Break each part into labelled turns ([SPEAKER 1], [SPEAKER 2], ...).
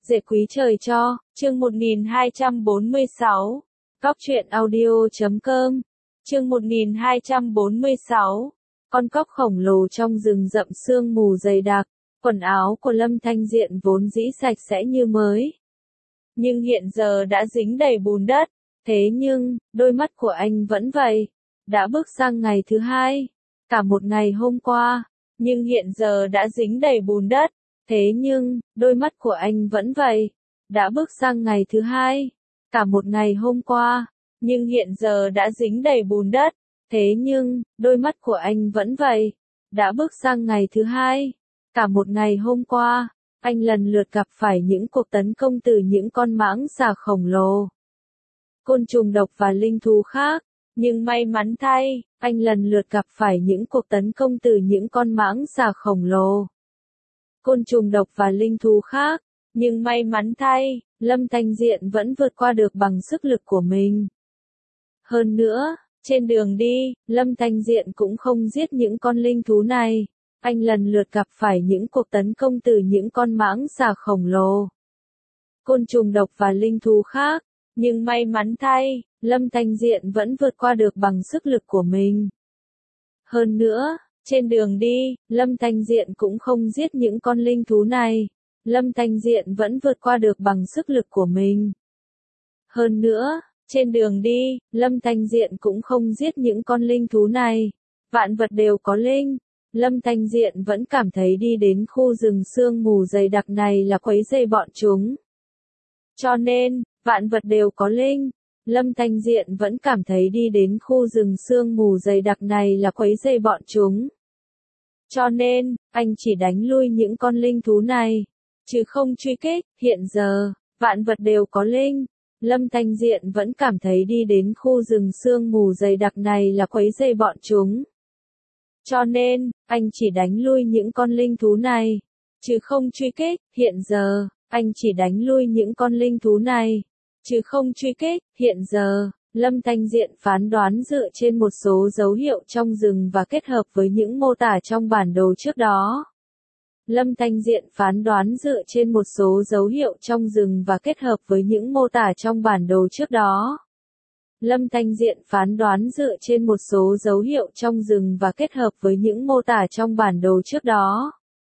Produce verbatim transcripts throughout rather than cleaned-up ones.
[SPEAKER 1] Dễ quý trời cho, chương một nghìn hai trăm bốn mươi sáu, Cóc truyện audio chấm com, chương một nghìn hai trăm bốn mươi sáu, con cóc khổng lồ trong rừng rậm sương mù dày đặc, quần áo của Lâm Thanh Diện vốn dĩ sạch sẽ như mới. Nhưng hiện giờ đã dính đầy bùn đất, thế nhưng, đôi mắt của anh vẫn vậy, đã bước sang ngày thứ hai, cả một ngày hôm qua, nhưng hiện giờ đã dính đầy bùn đất. Thế nhưng, đôi mắt của anh vẫn vậy, đã bước sang ngày thứ hai, cả một ngày hôm qua, nhưng hiện giờ đã dính đầy bùn đất. Thế nhưng, đôi mắt của anh vẫn vậy, đã bước sang ngày thứ hai, cả một ngày hôm qua, anh lần lượt gặp phải những cuộc tấn công từ những con mãng xà khổng lồ, côn trùng độc và linh thú khác. Nhưng may mắn thay, anh lần lượt gặp phải những cuộc tấn công từ những con mãng xà khổng lồ, côn trùng độc và linh thú khác, nhưng may mắn thay, Lâm Thanh Diện vẫn vượt qua được bằng sức lực của mình. Hơn nữa, trên đường đi, Lâm Thanh Diện cũng không giết những con linh thú này, anh lần lượt gặp phải những cuộc tấn công từ những con mãng xà khổng lồ, côn trùng độc và linh thú khác, nhưng may mắn thay, Lâm Thanh Diện vẫn vượt qua được bằng sức lực của mình. Hơn nữa, trên đường đi, Lâm Thanh Diện cũng không giết những con linh thú này. Lâm Thanh Diện vẫn vượt qua được bằng sức lực của mình. Hơn nữa, trên đường đi, Lâm Thanh Diện cũng không giết những con linh thú này. Vạn vật đều có linh. Lâm Thanh Diện vẫn cảm thấy đi đến khu rừng sương mù dày đặc này là quấy rầy bọn chúng. Cho nên, vạn vật đều có linh. Lâm Thanh Diện vẫn cảm thấy đi đến khu rừng sương mù dày đặc này là quấy rầy bọn chúng. Cho nên, anh chỉ đánh lui những con linh thú này, chứ không truy kích. Hiện giờ, vạn vật đều có linh. Lâm Thanh Diện vẫn cảm thấy đi đến khu rừng sương mù dày đặc này là quấy rầy bọn chúng. Cho nên, anh chỉ đánh lui những con linh thú này, chứ không truy kích. Hiện giờ, anh chỉ đánh lui những con linh thú này, chứ không truy kích. Hiện giờ, Lâm Thanh Diện phán đoán dựa trên một số dấu hiệu trong rừng và kết hợp với những mô tả trong bản đồ trước đó. Lâm Thanh Diện phán đoán dựa trên một số dấu hiệu trong rừng và kết hợp với những mô tả trong bản đồ trước đó. Lâm Thanh Diện phán đoán dựa trên một số dấu hiệu trong rừng và kết hợp với những mô tả trong bản đồ trước đó.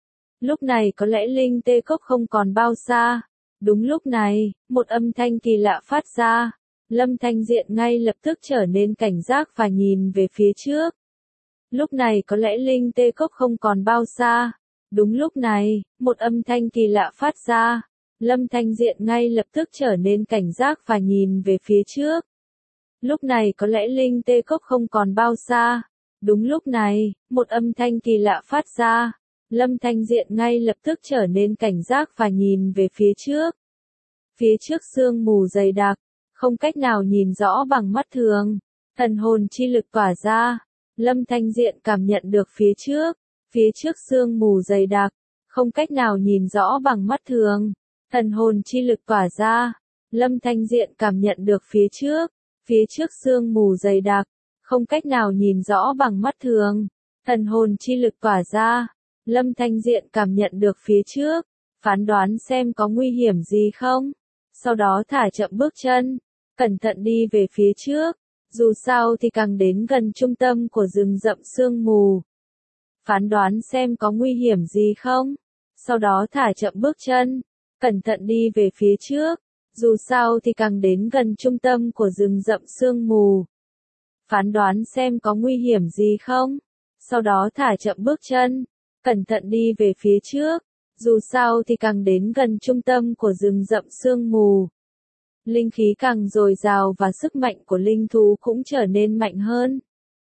[SPEAKER 1] Lúc này có lẽ Linh Tê Cốc không còn bao xa. Đúng lúc này, một âm thanh kỳ lạ phát ra. Lâm Thanh Diện ngay lập tức trở nên cảnh giác và nhìn về phía trước. Lúc này có lẽ Linh Tê Cốc không còn bao xa. Đúng lúc này, một âm thanh kỳ lạ phát ra. Lâm Thanh Diện ngay lập tức trở nên cảnh giác và nhìn về phía trước. Lúc này có lẽ Linh Tê Cốc không còn bao xa. Đúng lúc này, một âm thanh kỳ lạ phát ra. Lâm Thanh Diện ngay lập tức trở nên cảnh giác và nhìn về phía trước. Phía trước sương mù dày đặc, không cách nào nhìn rõ bằng mắt thường. Thần hồn chi lực tỏa ra. Lâm Thanh Diện cảm nhận được phía trước. Phía trước sương mù dày đặc, không cách nào nhìn rõ bằng mắt thường. Thần hồn chi lực tỏa ra. Lâm Thanh Diện cảm nhận được phía trước. Phía trước sương mù dày đặc, không cách nào nhìn rõ bằng mắt thường. Thần hồn chi lực tỏa ra. Lâm Thanh Diện cảm nhận được phía trước. Phán đoán xem có nguy hiểm gì không. Sau đó thả chậm bước chân. Cẩn thận đi về phía trước. Dù sao thì càng đến gần trung tâm của rừng rậm sương mù. Phán đoán xem có nguy hiểm gì không. Sau đó thả chậm bước chân. Cẩn thận đi về phía trước. Dù sao thì càng đến gần trung tâm của rừng rậm sương mù. Phán đoán xem có nguy hiểm gì không. Sau đó thả chậm bước chân. Cẩn thận đi về phía trước. Dù sao thì càng đến gần trung tâm của rừng rậm sương mù. Linh khí càng dồi dào và sức mạnh của linh thú cũng trở nên mạnh hơn.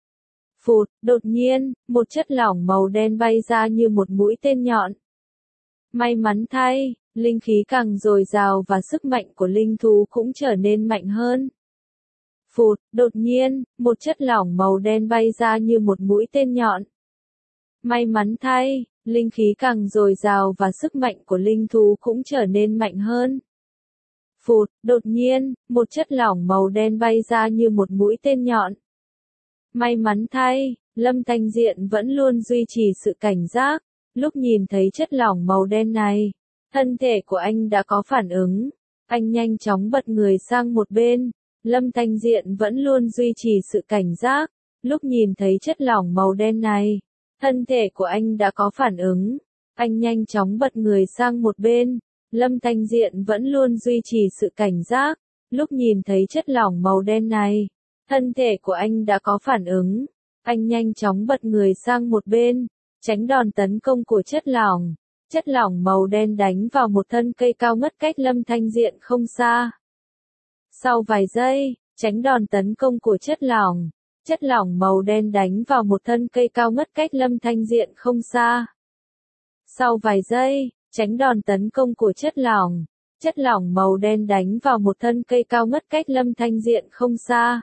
[SPEAKER 1] Phụt, đột nhiên, một chất lỏng màu đen bay ra như một mũi tên nhọn. May mắn thay, linh khí càng dồi dào và sức mạnh của linh thú cũng trở nên mạnh hơn. Phụt, đột nhiên, một chất lỏng màu đen bay ra như một mũi tên nhọn. May mắn thay, linh khí càng dồi dào và sức mạnh của linh thú cũng trở nên mạnh hơn. Phụt, đột nhiên, một chất lỏng màu đen bay ra như một mũi tên nhọn. May mắn thay, Lâm Thanh Diện vẫn luôn duy trì sự cảnh giác. Lúc nhìn thấy chất lỏng màu đen này, Thân thể của anh đã có phản ứng. Anh nhanh chóng bật người sang một bên. Lâm Thanh Diện vẫn luôn duy trì sự cảnh giác. Lúc nhìn thấy chất lỏng màu đen này, thân thể của anh đã có phản ứng. Anh nhanh chóng bật người sang một bên. Lâm Thanh Diện vẫn luôn duy trì sự cảnh giác. Lúc nhìn thấy chất lỏng màu đen này, thân thể của anh đã có phản ứng. Anh nhanh chóng bật người sang một bên, tránh đòn tấn công của chất lỏng. Chất lỏng màu đen đánh vào một thân cây cao ngất cách Lâm Thanh Diện không xa. Sau vài giây, tránh đòn tấn công của chất lỏng. Chất lỏng màu đen đánh vào một thân cây cao ngất cách Lâm Thanh Diện không xa. Sau vài giây, tránh đòn tấn công của chất lỏng. Chất lỏng màu đen đánh vào một thân cây cao ngất cách Lâm Thanh Diện không xa.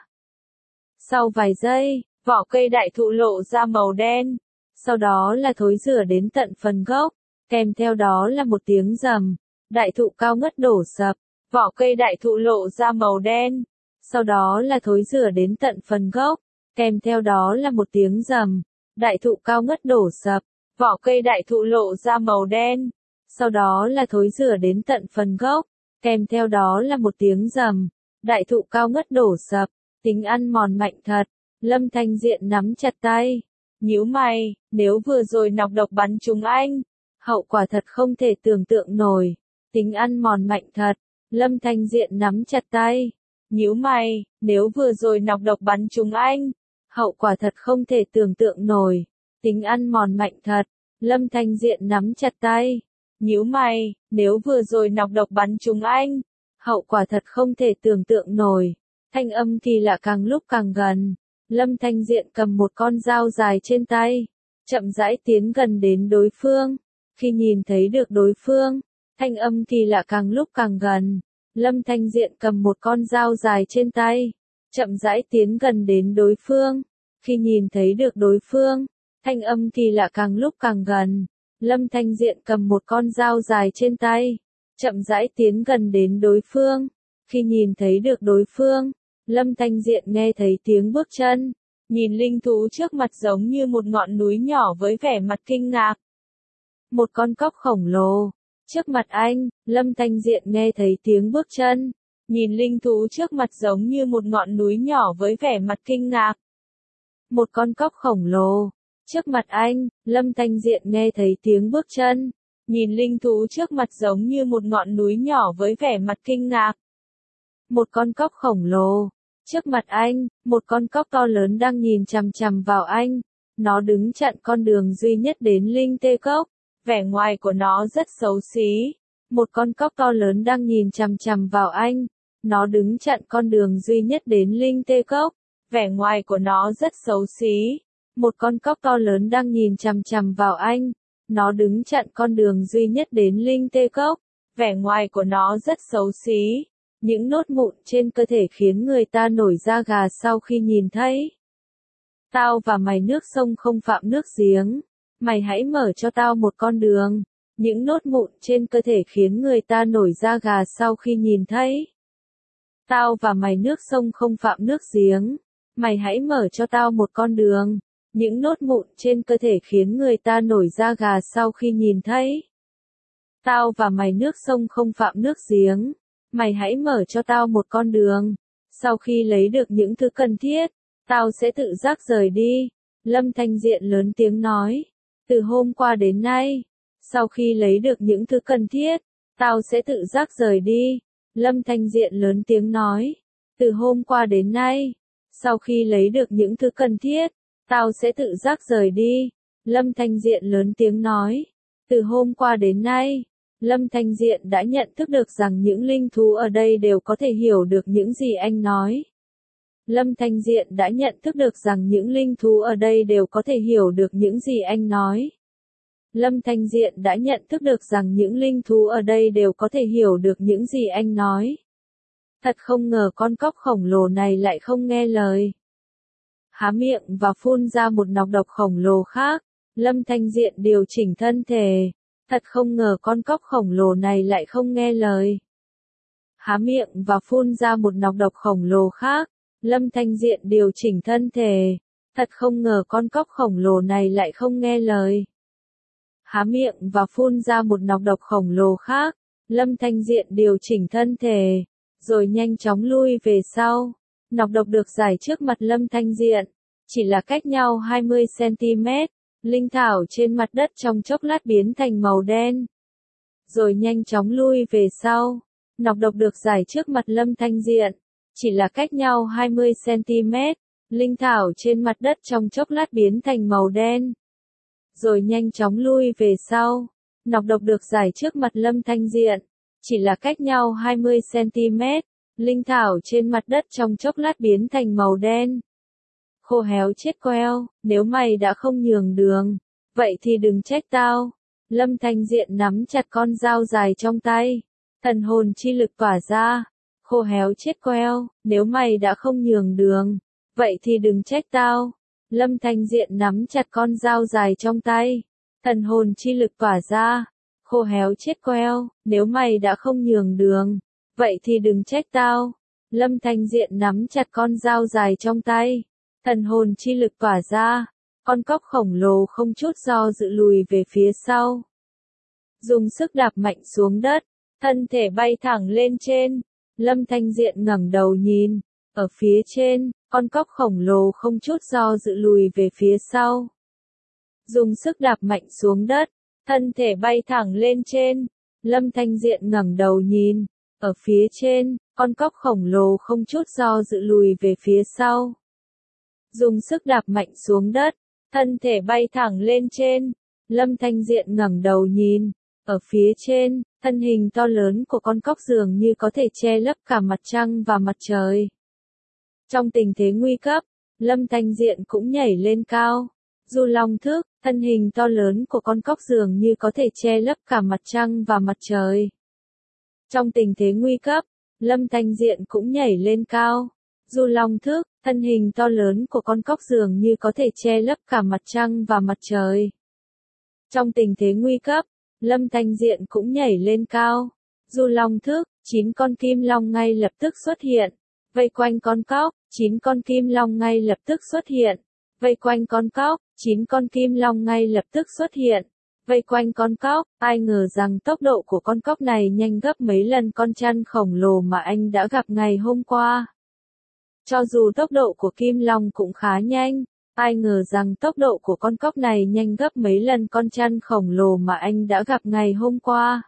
[SPEAKER 1] Sau vài giây, vỏ cây đại thụ lộ ra màu đen. Sau đó là thối rửa đến tận phần gốc. Kèm theo đó là một tiếng rầm. Đại thụ cao ngất đổ sập. Vỏ cây đại thụ lộ ra màu đen. Sau đó là thối rửa đến tận phần gốc. Kèm theo đó là một tiếng rầm. Đại thụ cao ngất đổ sập. Vỏ cây đại thụ lộ ra màu đen. Sau đó là thối rửa đến tận phần gốc. Kèm theo đó là một tiếng rầm. Đại thụ cao ngất đổ sập. Tính ăn mòn mạnh thật. Lâm Thanh Diện nắm chặt tay. Nhíu mày, nếu vừa rồi nọc độc bắn trúng anh, hậu quả thật không thể tưởng tượng nổi. Tính ăn mòn mạnh thật. Lâm Thanh Diện nắm chặt tay. Nhíu mày, nếu vừa rồi nọc độc bắn trúng anh, hậu quả thật không thể tưởng tượng nổi. Tính ăn mòn mạnh thật. Lâm Thanh Diện nắm chặt tay. Nhíu mày, nếu vừa rồi nọc độc bắn trúng anh, hậu quả thật không thể tưởng tượng nổi. Thanh âm kỳ lạ càng lúc càng gần. Lâm Thanh Diện cầm một con dao dài trên tay, chậm rãi tiến gần đến đối phương. Khi nhìn thấy được đối phương, thanh âm kỳ lạ càng lúc càng gần. Lâm Thanh Diện cầm một con dao dài trên tay, chậm rãi tiến gần đến đối phương. Khi nhìn thấy được đối phương, thanh âm kỳ lạ càng lúc càng gần. Lâm Thanh Diện cầm một con dao dài trên tay, chậm rãi tiến gần đến đối phương. Khi nhìn thấy được đối phương, Lâm Thanh Diện nghe thấy tiếng bước chân, nhìn linh thú trước mặt giống như một ngọn núi nhỏ với vẻ mặt kinh ngạc. Một con cóc khổng lồ. Trước mặt anh, Lâm Thanh Diện nghe thấy tiếng bước chân, nhìn linh thú trước mặt giống như một ngọn núi nhỏ với vẻ mặt kinh ngạc. Một con cóc khổng lồ. Trước mặt anh, Lâm Thanh Diện nghe thấy tiếng bước chân, nhìn linh thú trước mặt giống như một ngọn núi nhỏ với vẻ mặt kinh ngạc. Một con cóc khổng lồ. Trước mặt anh, một con cóc to lớn đang nhìn chằm chằm vào anh. Nó đứng chặn con đường duy nhất đến Linh Tê Cốc. Vẻ ngoài của nó rất xấu xí. Một con cóc to lớn đang nhìn chằm chằm vào anh. Nó đứng chặn con đường duy nhất đến Linh Tê Cốc. Vẻ ngoài của nó rất xấu xí. Một con cóc to lớn đang nhìn chằm chằm vào anh. Nó đứng chặn con đường duy nhất đến Linh Tê Cốc. Vẻ ngoài của nó rất xấu xí. Những nốt mụn trên cơ thể khiến người ta nổi da gà sau khi nhìn thấy. Tao và mày nước sông không phạm nước giếng. Mày hãy mở cho tao một con đường. Những nốt mụn trên cơ thể khiến người ta nổi da gà sau khi nhìn thấy. Tao và mày nước sông không phạm nước giếng. Mày hãy mở cho tao một con đường. Những nốt mụn trên cơ thể khiến người ta nổi da gà sau khi nhìn thấy. Tao và mày nước sông không phạm nước giếng. Mày hãy mở cho tao một con đường. Sau khi lấy được những thứ cần thiết, tao sẽ tự giác rời đi. Lâm Thanh Diện lớn tiếng nói. Từ hôm qua đến nay, sau khi lấy được những thứ cần thiết, tao sẽ tự giác rời đi. Lâm Thanh Diện lớn tiếng nói. Từ hôm qua đến nay, sau khi lấy được những thứ cần thiết, tao sẽ tự giác rời đi. Lâm Thanh Diện lớn tiếng nói. Từ hôm qua đến nay, Lâm Thanh Diện đã nhận thức được rằng những linh thú ở đây đều có thể hiểu được những gì anh nói. Lâm Thanh Diện đã nhận thức được rằng những linh thú ở đây đều có thể hiểu được những gì anh nói. Lâm Thanh Diện đã nhận thức được rằng những linh thú ở đây đều có thể hiểu được những gì anh nói. Thật không ngờ con cóc khổng lồ này lại không nghe lời. Há miệng và phun ra một nọc độc khổng lồ khác. Lâm Thanh Diện điều chỉnh thân thể. Thật không ngờ con cóc khổng lồ này lại không nghe lời. Há miệng và phun ra một nọc độc khổng lồ khác. Lâm Thanh Diện điều chỉnh thân thể. Thật không ngờ con cóc khổng lồ này lại không nghe lời. há miệng và phun ra một nọc độc khổng lồ khác. Lâm Thanh Diện điều chỉnh thân thể, rồi nhanh chóng lui về sau. Nọc độc được giải trước mặt Lâm Thanh Diện, chỉ là cách nhau hai mươi xăng-ti-mét. Linh thảo trên mặt đất trong chốc lát biến thành màu đen, rồi nhanh chóng lui về sau. Nọc độc được giải trước mặt Lâm Thanh Diện, chỉ là cách nhau hai mươi xăng-ti-mét. Linh thảo trên mặt đất trong chốc lát biến thành màu đen, rồi nhanh chóng lui về sau. Nọc độc được giải trước mặt Lâm Thanh Diện, chỉ là cách nhau hai mươi xăng-ti-mét. Linh thảo trên mặt đất trong chốc lát biến thành màu đen. Khô héo chết queo, nếu mày đã không nhường đường, vậy thì đừng trách tao. Lâm Thanh Diện nắm chặt con dao dài trong tay, thần hồn chi lực tỏa ra. Khô héo chết queo, nếu mày đã không nhường đường, vậy thì đừng trách tao. Lâm Thanh Diện nắm chặt con dao dài trong tay, thần hồn chi lực tỏa ra. Khô héo chết queo, nếu mày đã không nhường đường, vậy thì đừng trách tao. Lâm Thanh Diện nắm chặt con dao dài trong tay, thần hồn chi lực tỏa ra. Con cóc khổng lồ không chút do dự lùi về phía sau, dùng sức đạp mạnh xuống đất, thân thể bay thẳng lên trên. Lâm Thanh Diện ngẩng đầu nhìn, ở phía trên, con cóc khổng lồ không chút do dự lùi về phía sau, dùng sức đạp mạnh xuống đất, thân thể bay thẳng lên trên. Lâm Thanh Diện ngẩng đầu nhìn, ở phía trên, con cóc khổng lồ không chút do dự lùi về phía sau, dùng sức đạp mạnh xuống đất, thân thể bay thẳng lên trên. Lâm Thanh Diện ngẩng đầu nhìn, ở phía trên, thân hình to lớn của con cóc dường như có thể che lấp cả mặt trăng và mặt trời. Trong tình thế nguy cấp, Lâm Thanh Diện cũng nhảy lên cao. Du long thức, thân hình to lớn của con cóc dường như có thể che lấp cả mặt trăng và mặt trời. Trong tình thế nguy cấp, Lâm Thanh Diện cũng nhảy lên cao. Du long thức, thân hình to lớn của con cóc dường như có thể che lấp cả mặt trăng và mặt trời. Trong tình thế nguy cấp, Lâm Thanh Diện cũng nhảy lên cao. Du long thức, chín con kim long ngay lập tức xuất hiện, vây quanh con cóc. Chín con kim long ngay lập tức xuất hiện, vây quanh con cóc. Chín con kim long ngay lập tức xuất hiện, vây quanh con cóc. Ai ngờ rằng tốc độ của con cóc này nhanh gấp mấy lần con chăn khổng lồ mà anh đã gặp ngày hôm qua. Cho dù tốc độ của kim long cũng khá nhanh, ai ngờ rằng tốc độ của con cóc này nhanh gấp mấy lần con chăn khổng lồ mà anh đã gặp ngày hôm qua.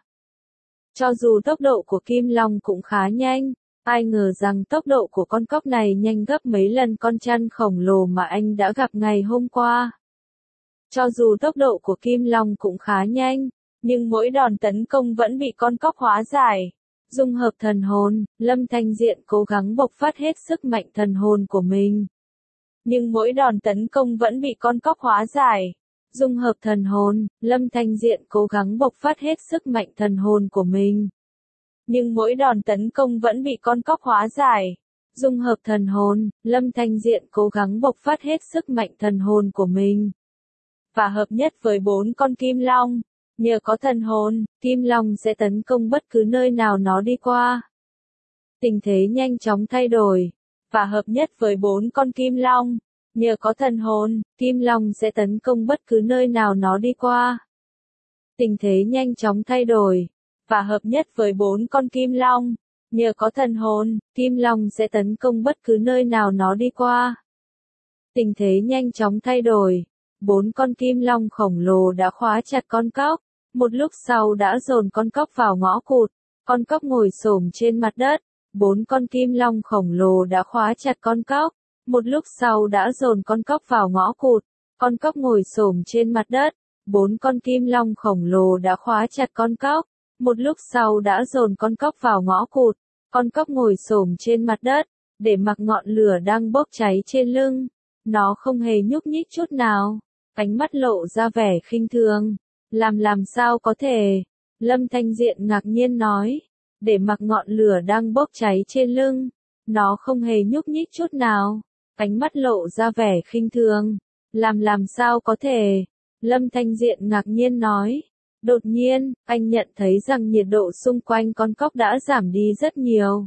[SPEAKER 1] Cho dù tốc độ của kim long cũng khá nhanh, ai ngờ rằng tốc độ của con cóc này nhanh gấp mấy lần con chăn khổng lồ mà anh đã gặp ngày hôm qua. Cho dù tốc độ của kim long cũng khá nhanh, nhưng mỗi đòn tấn công vẫn bị con cóc hóa giải. Dung hợp thần hồn, Lâm Thanh Diện cố gắng bộc phát hết sức mạnh thần hồn của mình. Nhưng mỗi đòn tấn công vẫn bị con cóc hóa giải. Dung hợp thần hồn, Lâm Thanh Diện cố gắng bộc phát hết sức mạnh thần hồn của mình. Nhưng mỗi đòn tấn công vẫn bị con cóc hóa giải. Dung hợp thần hồn, Lâm Thanh Diện cố gắng bộc phát hết sức mạnh thần hồn của mình. Và hợp nhất với bốn con kim long. Nhờ có thần hồn, kim long sẽ tấn công bất cứ nơi nào nó đi qua. Tình thế nhanh chóng thay đổi. Và hợp nhất với bốn con kim long. Nhờ có thần hồn, kim long sẽ tấn công bất cứ nơi nào nó đi qua. Tình thế nhanh chóng thay đổi. Và hợp nhất với bốn con kim long. Nhờ có thần hồn, kim long sẽ tấn công bất cứ nơi nào nó đi qua. Tình thế nhanh chóng thay đổi. Bốn con kim long khổng lồ đã khóa chặt con cóc. Một lúc sau đã dồn con cóc vào ngõ cụt. Con cóc ngồi xổm trên mặt đất. Bốn con kim long khổng lồ đã khóa chặt con cóc. Một lúc sau đã dồn con cóc vào ngõ cụt. Con cóc ngồi xổm trên mặt đất. Bốn con kim long khổng lồ đã khóa chặt con cóc. Một lúc sau đã dồn con cóc vào ngõ cụt. Con cóc ngồi xổm trên mặt đất, để mặc ngọn lửa đang bốc cháy trên lưng. Nó không hề nhúc nhích chút nào. Ánh mắt lộ ra vẻ khinh thường. Làm làm sao có thể? Lâm Thanh Diện ngạc nhiên nói. Để mặc ngọn lửa đang bốc cháy trên lưng. Nó không hề nhúc nhích chút nào. Ánh mắt lộ ra vẻ khinh thường. Làm làm sao có thể? Lâm Thanh Diện ngạc nhiên nói. Đột nhiên, anh nhận thấy rằng nhiệt độ xung quanh con cóc đã giảm đi rất nhiều.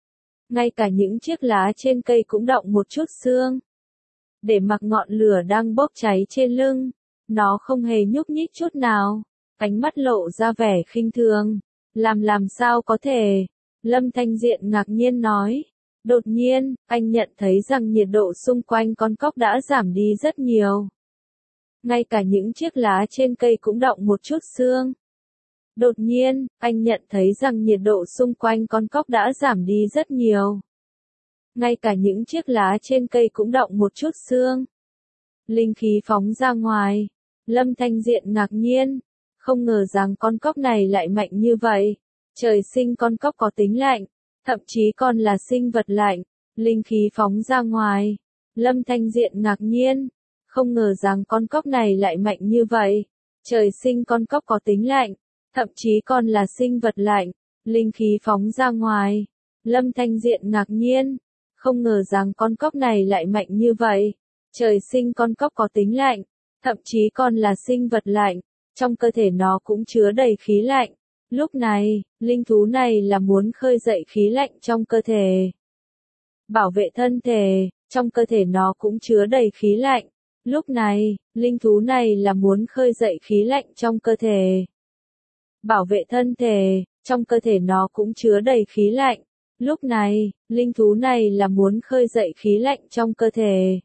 [SPEAKER 1] Ngay cả những chiếc lá trên cây cũng đọng một chút sương. Để mặc ngọn lửa đang bốc cháy trên lưng. Nó không hề nhúc nhích chút nào, ánh mắt lộ ra vẻ khinh thường. Làm làm sao có thể? Lâm Thanh Diện ngạc nhiên nói. Đột nhiên, anh nhận thấy rằng nhiệt độ xung quanh con cóc đã giảm đi rất nhiều. Ngay cả những chiếc lá trên cây cũng động một chút sương. Đột nhiên, anh nhận thấy rằng nhiệt độ xung quanh con cóc đã giảm đi rất nhiều. Ngay cả những chiếc lá trên cây cũng động một chút sương. Linh khí phóng ra ngoài. Lâm Thanh Diện ngạc nhiên. Không ngờ rằng con cóc này lại mạnh như vậy. Trời sinh con cóc có tính lạnh. Thậm chí còn là sinh vật lạnh. Linh khí phóng ra ngoài. Lâm Thanh Diện ngạc nhiên. Không ngờ rằng con cóc này lại mạnh như vậy. Trời sinh con cóc có tính lạnh. Thậm chí còn là sinh vật lạnh. Linh khí phóng ra ngoài. Lâm Thanh Diện ngạc nhiên. Không ngờ rằng con cóc này lại mạnh như vậy. Trời sinh con cóc có tính lạnh. Thậm chí còn là sinh vật lạnh. Trong cơ thể nó cũng chứa đầy khí lạnh. Lúc này, linh thú này là muốn khơi dậy khí lạnh trong cơ thể. Bảo vệ thân thể, trong cơ thể nó cũng chứa đầy khí lạnh. Lúc này, linh thú này là muốn khơi dậy khí lạnh trong cơ thể. Bảo vệ thân thể, trong cơ thể nó cũng chứa đầy khí lạnh. Lúc này, linh thú này là muốn khơi dậy khí lạnh trong cơ thể.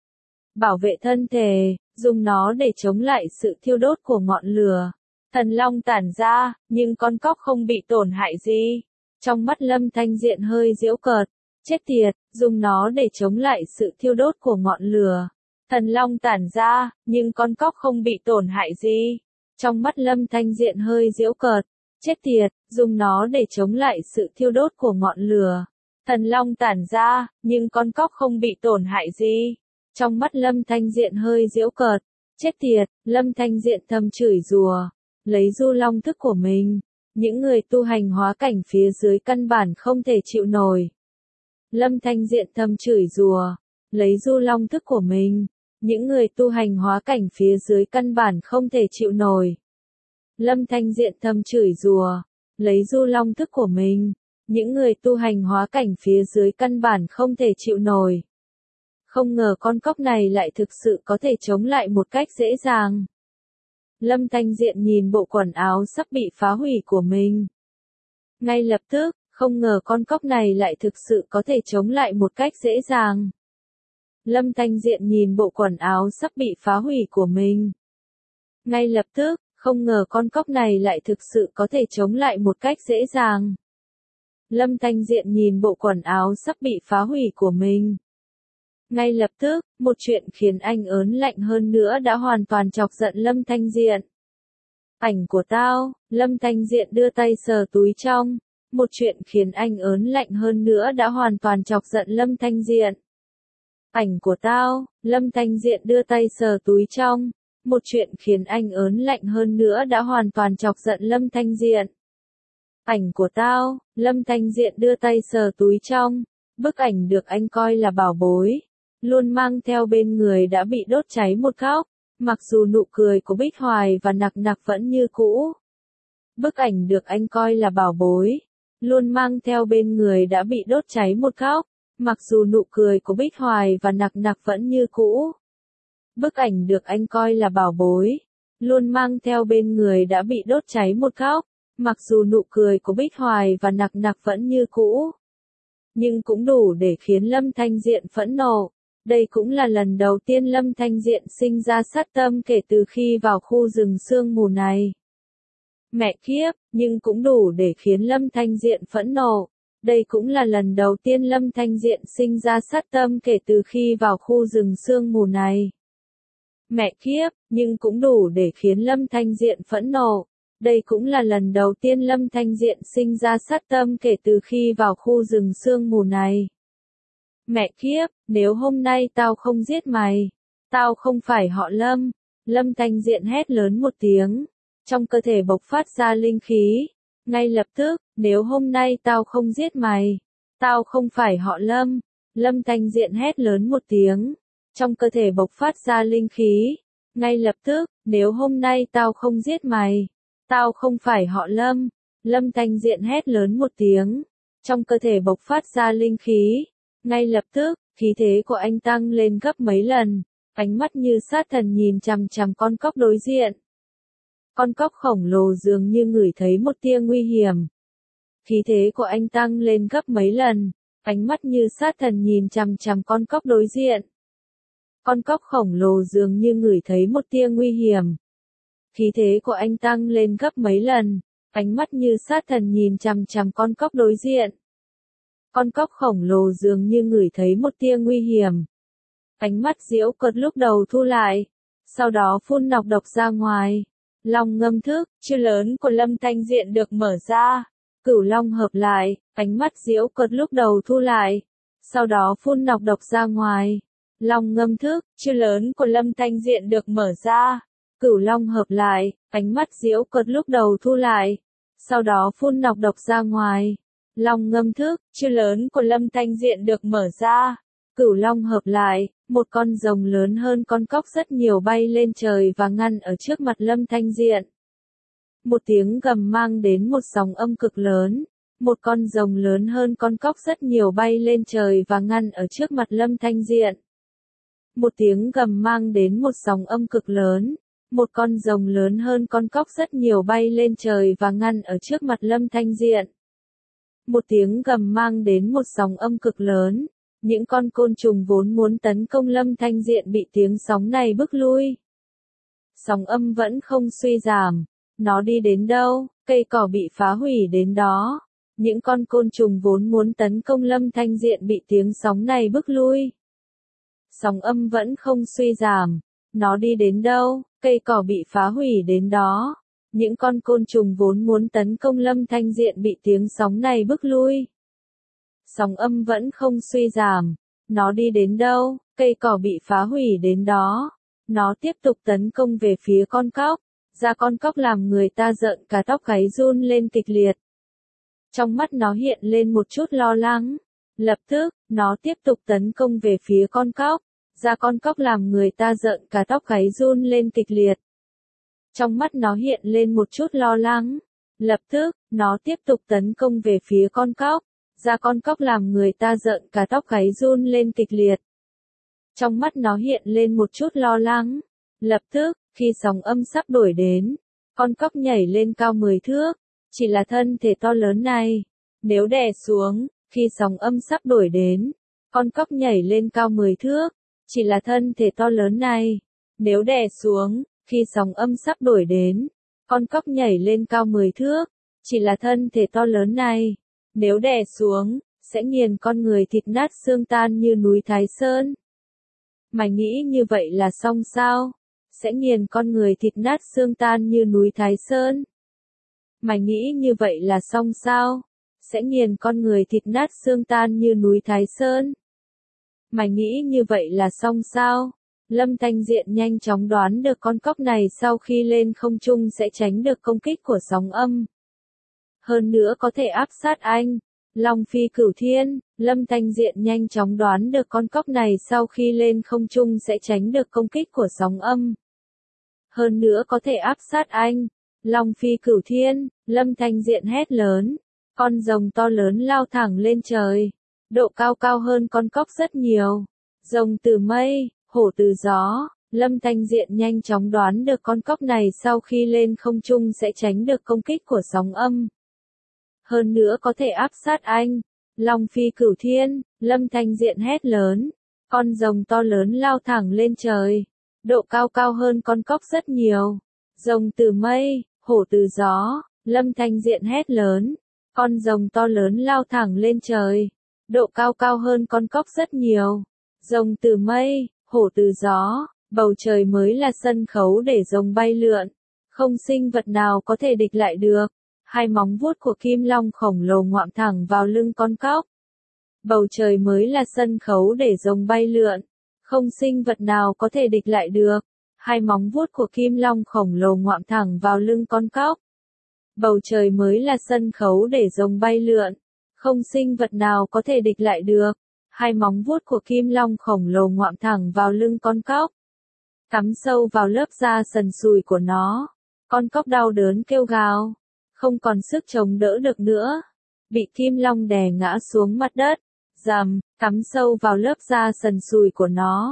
[SPEAKER 1] Bảo vệ thân thể, dùng nó để chống lại sự thiêu đốt của ngọn lửa. Thần long tản ra, nhưng con cóc không bị tổn hại gì. Trong mắt Lâm Thanh Diện hơi giễu cợt. Chết tiệt, dùng nó để chống lại sự thiêu đốt của ngọn lửa. Thần long tản ra, nhưng con cóc không bị tổn hại gì. Trong mắt Lâm Thanh Diện hơi giễu cợt. Chết tiệt, dùng nó để chống lại sự thiêu đốt của ngọn lửa. Thần long tản ra, nhưng con cóc không bị tổn hại gì. Trong mắt Lâm Thanh Diện hơi giễu cợt. Chết tiệt, Lâm Thanh Diện thầm chửi rủa. Lấy du long thức của mình. Những người tu hành hóa cảnh phía dưới căn bản không thể chịu nổi. Lâm Thanh Diện thầm chửi rủa. Lấy du long thức của mình. Những người tu hành hóa cảnh phía dưới căn bản không thể chịu nổi. Lâm Thanh Diện thầm chửi rủa. Lấy du long thức của mình. Những người tu hành hóa cảnh phía dưới căn bản không thể chịu nổi. Không ngờ con cóc này lại thực sự có thể chống lại một cách dễ dàng. Lâm Thanh Diện nhìn bộ quần áo sắp bị phá hủy của mình. Ngay lập tức, không ngờ con cóc này lại thực sự có thể chống lại một cách dễ dàng. Lâm Thanh Diện nhìn bộ quần áo sắp bị phá hủy của mình. Ngay lập tức, không ngờ con cóc này lại thực sự có thể chống lại một cách dễ dàng. Lâm Thanh Diện nhìn bộ quần áo sắp bị phá hủy của mình. Ngay lập tức, một chuyện khiến anh ớn lạnh hơn nữa đã hoàn toàn chọc giận Lâm Thanh Diện. Ảnh của tao, Lâm Thanh Diện đưa tay sờ túi trong. Một chuyện khiến anh ớn lạnh hơn nữa đã hoàn toàn chọc giận Lâm Thanh Diện. Ảnh của tao, Lâm Thanh Diện đưa tay sờ túi trong. Một chuyện khiến anh ớn lạnh hơn nữa đã hoàn toàn chọc giận Lâm Thanh Diện. Ảnh của tao, Lâm Thanh Diện đưa tay sờ túi trong. Bức ảnh được anh coi là bảo bối. Luôn mang theo bên người đã bị đốt cháy một góc. Mặc dù nụ cười của Bích Hoài và Nặc Nặc vẫn như cũ. Bức ảnh được anh coi là bảo bối. Luôn mang theo bên người đã bị đốt cháy một góc. Mặc dù nụ cười của Bích Hoài và Nặc Nặc vẫn như cũ. Bức ảnh được anh coi là bảo bối. Luôn mang theo bên người đã bị đốt cháy một góc. Mặc dù nụ cười của Bích Hoài và Nặc Nặc vẫn như cũ. Nhưng cũng đủ để khiến Lâm Thanh Diện phẫn nộ. Đây cũng là lần đầu tiên Lâm Thanh Diện sinh ra sát tâm kể từ khi vào khu rừng sương mù này. Mẹ kiếp, nhưng cũng đủ để khiến Lâm Thanh Diện phẫn nộ. Đây cũng là lần đầu tiên Lâm Thanh Diện sinh ra sát tâm kể từ khi vào khu rừng sương mù này. Mẹ kiếp, nhưng cũng đủ để khiến Lâm Thanh Diện phẫn nộ. Đây cũng là lần đầu tiên Lâm Thanh Diện sinh ra sát tâm kể từ khi vào khu rừng sương mù này. Mẹ kiếp, nếu hôm nay tao không giết mày, tao không phải họ Lâm. Lâm Thanh Diện hét lớn một tiếng. Trong cơ thể bộc phát ra linh khí. Ngay lập tức, nếu hôm nay tao không giết mày, tao không phải họ Lâm. Lâm Thanh Diện hét lớn một tiếng. Trong cơ thể bộc phát ra linh khí. Ngay lập tức, nếu hôm nay tao không giết mày, tao không phải họ Lâm. Lâm Thanh Diện hét lớn một tiếng. Trong cơ thể bộc phát ra linh khí. Ngay lập tức, khí thế của anh tăng lên gấp mấy lần. ánh mắt như sát thần nhìn chằm chằm con cóc đối diện. Con cóc khổng lồ dường như ngửi thấy một tia nguy hiểm. Khí thế của anh tăng lên gấp mấy lần, ánh mắt như sát thần nhìn chằm chằm con cóc đối diện. Con cóc khổng lồ dường như ngửi thấy một tia nguy hiểm. Khí thế của anh tăng lên gấp mấy lần, ánh mắt như sát thần nhìn chằm chằm con cóc đối diện. Con cóc khổng lồ dường như ngửi thấy một tia nguy hiểm. Ánh mắt diễu cợt lúc đầu thu lại, sau đó phun nọc độc ra ngoài. Long ngâm thức, chữ lớn của Lâm Thanh Diện được mở ra. Cửu long hợp lại, ánh mắt diễu cợt lúc đầu thu lại, sau đó phun nọc độc ra ngoài. Long ngâm thức, chữ lớn của Lâm Thanh Diện được mở ra. Cửu long hợp lại, ánh mắt diễu cợt lúc đầu thu lại, sau đó phun nọc độc ra ngoài. Long ngâm thức, chữ lớn của Lâm Thanh Diện được mở ra. Cửu long hợp lại, một con rồng lớn hơn con cóc rất nhiều bay lên trời và ngăn ở trước mặt Lâm Thanh Diện. Một tiếng gầm mang đến một sóng âm cực lớn. Một con rồng lớn hơn con cóc rất nhiều bay lên trời và ngăn ở trước mặt Lâm Thanh Diện. Một tiếng gầm mang đến một sóng âm cực lớn. Một con rồng lớn hơn con cóc rất nhiều bay lên trời và ngăn ở trước mặt Lâm Thanh Diện. Một tiếng gầm mang đến một sóng âm cực lớn. Những con côn trùng vốn muốn tấn công Lâm Thanh Diện bị tiếng sóng này bức lui. Sóng âm vẫn không suy giảm. Nó đi đến đâu, cây cỏ bị phá hủy đến đó. Những con côn trùng vốn muốn tấn công Lâm Thanh Diện bị tiếng sóng này bức lui. Sóng âm vẫn không suy giảm. Nó đi đến đâu, cây cỏ bị phá hủy đến đó. Những con côn trùng vốn muốn tấn công Lâm Thanh Diện bị tiếng sóng này bức lui. Sóng âm vẫn không suy giảm. Nó đi đến đâu, cây cỏ bị phá hủy đến đó. Nó tiếp tục tấn công về phía con cóc. Da con cóc làm người ta rợn cả tóc gáy run lên kịch liệt. Trong mắt nó hiện lên một chút lo lắng. Lập tức, nó tiếp tục tấn công về phía con cóc. Da con cóc làm người ta rợn cả tóc gáy run lên kịch liệt. Trong mắt nó hiện lên một chút lo lắng. Lập tức, nó tiếp tục tấn công về phía con cóc. Da con cóc làm người ta rợn cả tóc gáy run lên kịch liệt. Trong mắt nó hiện lên một chút lo lắng. Lập tức, khi sóng âm sắp đuổi đến, con cóc nhảy lên cao mười thước. Chỉ là thân thể to lớn này, nếu đè xuống, khi sóng âm sắp đuổi đến, con cóc nhảy lên cao mười thước. Chỉ là thân thể to lớn này, nếu đè xuống, khi sóng âm sắp đuổi đến, con cóc nhảy lên cao mười thước. Chỉ là thân thể to lớn này, nếu đè xuống, sẽ nghiền con người thịt nát xương tan như núi Thái Sơn. Mày nghĩ như vậy là xong sao? Sẽ nghiền con người thịt nát xương tan như núi Thái Sơn. Mày nghĩ như vậy là xong sao? Sẽ nghiền con người thịt nát xương tan như núi Thái Sơn. Mày nghĩ như vậy là xong sao? Lâm Thanh Diện nhanh chóng đoán được con cóc này sau khi lên không trung sẽ tránh được công kích của sóng âm. Hơn nữa có thể áp sát anh. Long phi cửu thiên, Lâm Thanh Diện nhanh chóng đoán được con cóc này sau khi lên không trung sẽ tránh được công kích của sóng âm. Hơn nữa có thể áp sát anh. Long phi cửu thiên, Lâm Thanh Diện hét lớn. Con rồng to lớn lao thẳng lên trời. Độ cao cao hơn con cóc rất nhiều. Rồng từ mây, hổ từ gió. Lâm Thanh Diện nhanh chóng đoán được con cóc này sau khi lên không trung sẽ tránh được công kích của sóng âm. Hơn nữa có thể áp sát anh. Long phi cửu thiên, Lâm Thanh Diện hét lớn. Con rồng to lớn lao thẳng lên trời. Độ cao cao hơn con cóc rất nhiều. Rồng từ mây, hổ từ gió. Lâm Thanh Diện hét lớn. Con rồng to lớn lao thẳng lên trời. Độ cao cao hơn con cóc rất nhiều. Rồng từ mây, hổ từ gió. Bầu trời mới là sân khấu để rồng bay lượn. Không sinh vật nào có thể địch lại được. Hai móng vuốt của kim long khổng lồ ngoạm thẳng vào lưng con cóc. Bầu trời mới là sân khấu để rồng bay lượn. Không sinh vật nào có thể địch lại được. Hai móng vuốt của kim long khổng lồ ngoạm thẳng vào lưng con cóc. Bầu trời mới là sân khấu để rồng bay lượn. Không sinh vật nào có thể địch lại được. Hai móng vuốt của kim long khổng lồ ngoạm thẳng vào lưng con cóc. Cắm sâu vào lớp da sần sùi của nó. Con cóc đau đớn kêu gào. Không còn sức chống đỡ được nữa. Bị kim long đè ngã xuống mặt đất. Rầm, cắm sâu vào lớp da sần sùi của nó.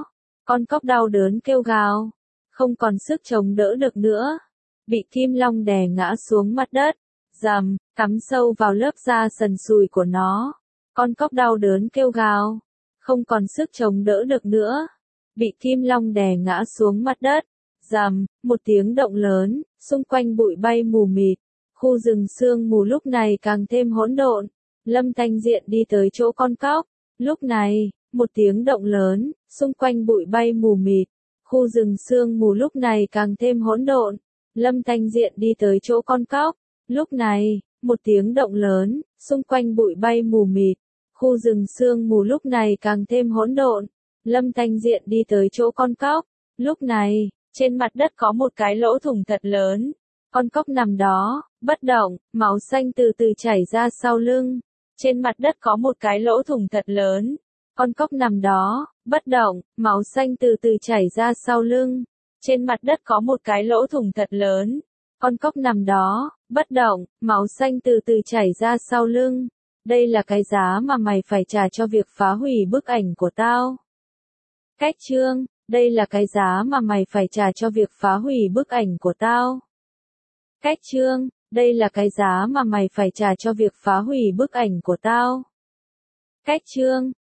[SPEAKER 1] Con cóc đau đớn kêu gào, không còn sức chống đỡ được nữa, bị kim long đè ngã xuống mặt đất, rầm, cắm sâu vào lớp da sần sùi của nó. Con cóc đau đớn kêu gào, không còn sức chống đỡ được nữa, bị kim long đè ngã xuống mặt đất, rầm, một tiếng động lớn, xung quanh bụi bay mù mịt, khu rừng sương mù lúc này càng thêm hỗn độn. Lâm Thanh Diện đi tới chỗ con cóc, lúc này, một tiếng động lớn, xung quanh bụi bay mù mịt, khu rừng sương mù lúc này càng thêm hỗn độn. Lâm Thanh Diện đi tới chỗ con cóc, lúc này, một tiếng động lớn, xung quanh bụi bay mù mịt, khu rừng sương mù lúc này càng thêm hỗn độn. Lâm Thanh Diện đi tới chỗ con cóc, lúc này, trên mặt đất có một cái lỗ thủng thật lớn. Con cóc nằm đó, bất động, máu xanh từ từ chảy ra sau lưng. Trên mặt đất có một cái lỗ thủng thật lớn. Con cóc nằm đó, bất động, máu xanh từ từ chảy ra sau lưng. Trên mặt đất có một cái lỗ thủng thật lớn. Con cóc nằm đó, bất động, máu xanh từ từ chảy ra sau lưng. Đây là cái giá mà mày phải trả cho việc phá hủy bức ảnh của tao. Cách chương, đây là cái giá mà mày phải trả cho việc phá hủy bức ảnh của tao. Cách chương, đây là cái giá mà mày phải trả cho việc phá hủy bức ảnh của tao. Cách chương,